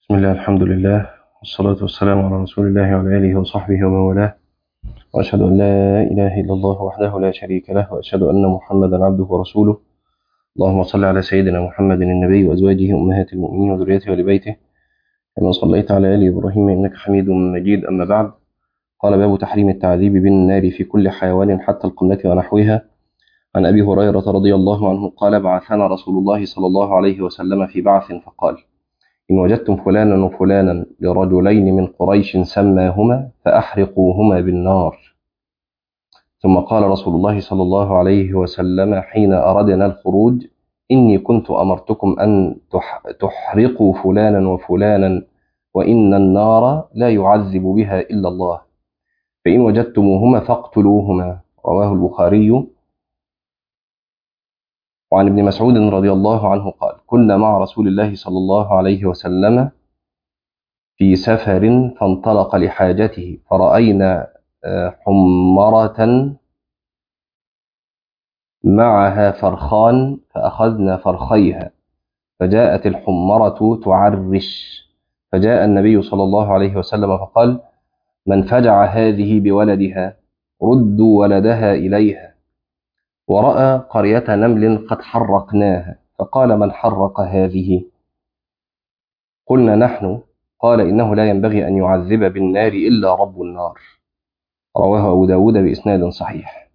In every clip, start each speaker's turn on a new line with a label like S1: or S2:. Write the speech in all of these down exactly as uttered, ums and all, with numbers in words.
S1: بسم الله الحمد لله والصلاة والسلام على رسول الله وعلى آله وصحبه ومن والاه، وأشهد أن لا إله إلا الله وحده لا شريك له، وأشهد أن محمدا عبده ورسوله. اللهم صل على سيدنا محمد النبي وأزواجه أمهات المؤمنين وذريته وآل بيته كما صليت على آل إبراهيم إنك حميد مجيد. أما بعد، قال: باب تحريم التعذيب بالنار في كل حيوان حتى القملة ونحوها. عن أبي هريرة رضي الله عنه قال: بعثنا رسول الله صلى الله عليه وسلم في بعث فقال: إن وجدتم فلانا وفلانا لرجلين من قريش سماهما فأحرقوهما بالنار. ثم قال رسول الله صلى الله عليه وسلم حين أردنا الخروج: إني كنت أمرتكم أن تحرقوا فلانا وفلانا، وإن النار لا يعذب بها إلا الله، فإن وجدتموهما فاقتلوهما. رواه البخاري. وعن ابن مسعود رضي الله عنه قال: كنا مع رسول الله صلى الله عليه وسلم في سفر فانطلق لحاجته، فرأينا حمرة معها فرخان فأخذنا فرخيها، فجاءت الحمرة تعرش، فجاء النبي صلى الله عليه وسلم فقال: من فجع هذه بولدها؟ ردوا ولدها إليها. ورأى قرية نمل قد حرقناها، فقال: من حرق هذه؟ قلنا: نحن. قال: إنه لا ينبغي أن يعذب بالنار إلا رب النار. رواه أبو داود بإسناد صحيح.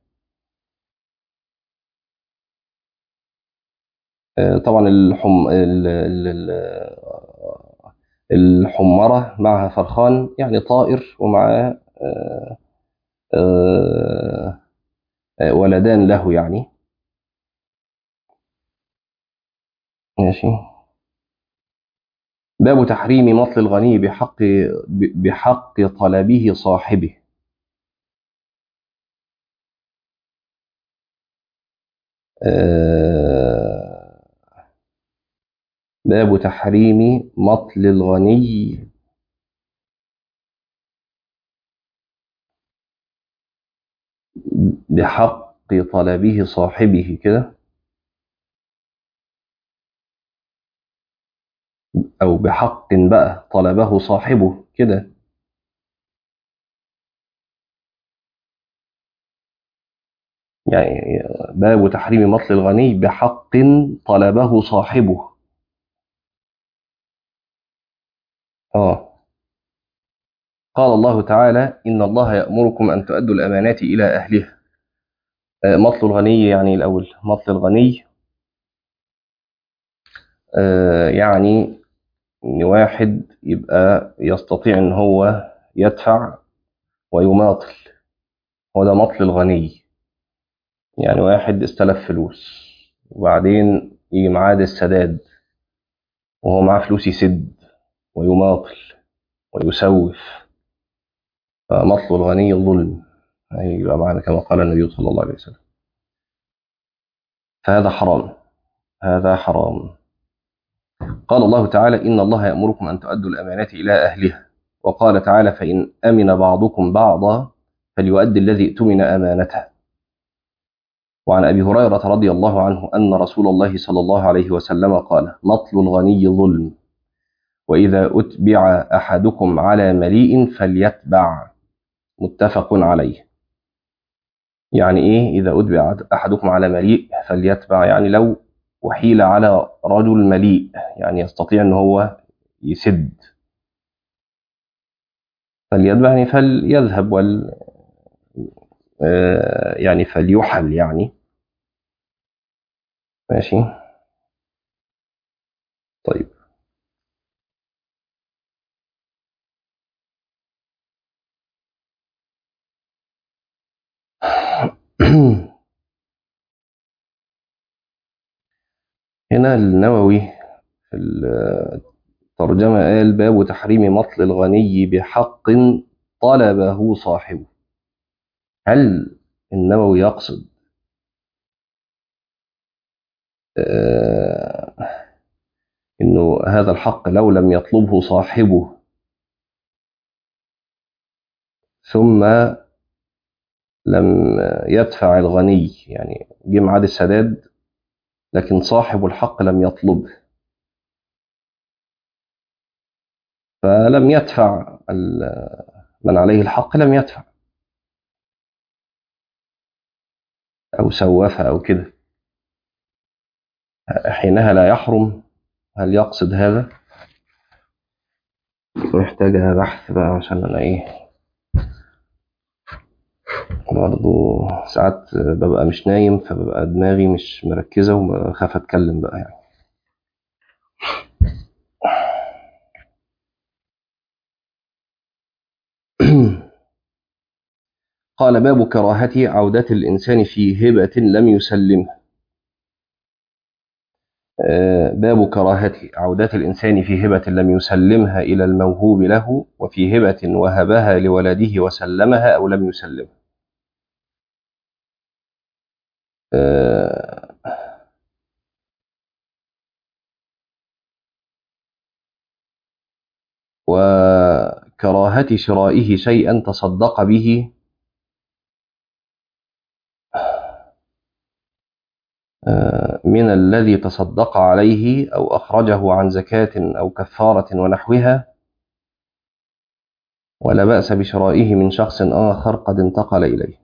S1: طبعا الحم... الحمرة معها فرخان، يعني طائر ومعاه ولدان له يعني. ماشي. باب تحريم مطل الغني بحق بحق طلبه صاحبه. باب تحريم مطل الغني بحق طلبه صاحبه كده، أو بحق بقى طلبه صاحبه كده. يعني باب تحريم مطل الغني بحق طلبه صاحبه. آه قال الله تعالى: إن الله يأمركم أن تؤدوا الأمانات إلى أهلها. آه مطل الغني يعني الأول، مطل الغني آه يعني إن واحد يبقى يستطيع إن هو يدفع ويماطل، هو ده مطل الغني. يعني واحد استلف فلوس وبعدين يجي معاد السداد وهو معاه فلوس يسد ويماطل ويسوف، فمطل الغني ظلم، يبقى معنى كما قال النبي صلى الله عليه وسلم. فهذا حرام، هذا حرام. قال الله تعالى: إن الله يأمركم أن تؤدوا الأمانات إلى أهلها. وقال تعالى: فإن أمن بعضكم بعضا فليؤدي الذي اؤتمن أمانته. وعن أبي هريرة رضي الله عنه أن رسول الله صلى الله عليه وسلم قال: مطل الغني ظلم، وإذا أتبع أحدكم على مليء فليتبع. متفق عليه. يعني إيه إذا أتبع أحدكم على مليء فليتبع؟ يعني لو أحيل على رجل مليء، يعني يستطيع أن هو يسد، فليتبع يعني فليذهب وال آه يعني فليحل يعني. ماشي. طيب. هنا النووي في الترجمة قال: باب تحريم مطل الغني بحق طلبه صاحبه. هل النووي يقصد آه إنه هذا الحق لو لم يطلبه صاحبه ثم لم يدفع الغني، يعني جه ميعاد السداد لكن صاحب الحق لم يطلبه، فلم يدفع من عليه الحق، لم يدفع أو سوف أو كده، حينها لا يحرم. هل يقصد هذا؟ محتاجة بحث بقى، عشان أنا إيه برضه ساعات ببقى مش نايم، فببقى دماغي مش مركزة وبخاف أتكلم بقى يعني. قال: باب كراهة عودة الإنسان في هبة لم يسلمها. باب كراهة عودة الإنسان في هبة لم يسلمها إلى الموهوب له، وفي هبة وهبها لولده وسلمها أو لم يسلمها. وكراهة شرائه شيئا تصدق به من الذي تصدق عليه أو أخرجه عن زكاة أو كفارة ونحوها، ولا بأس بشرائه من شخص آخر قد انتقل إليه.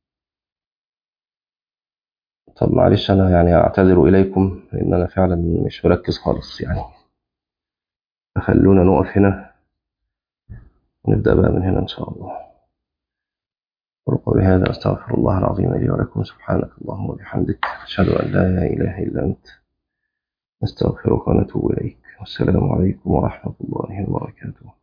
S1: طب معلش أنا يعني أعتذر إليكم، لأن أنا فعلا مش مركز خالص يعني، فخلونا نقف هنا ونبدأ بقى من هنا إن شاء الله. وقولي هذا أستغفر الله العظيم لي ولكم، سبحانك اللهم وبحمدك، أشهد أن لا إله إلا أنت، نستغفرك ونتوب إليك. والسلام عليكم ورحمة الله وبركاته.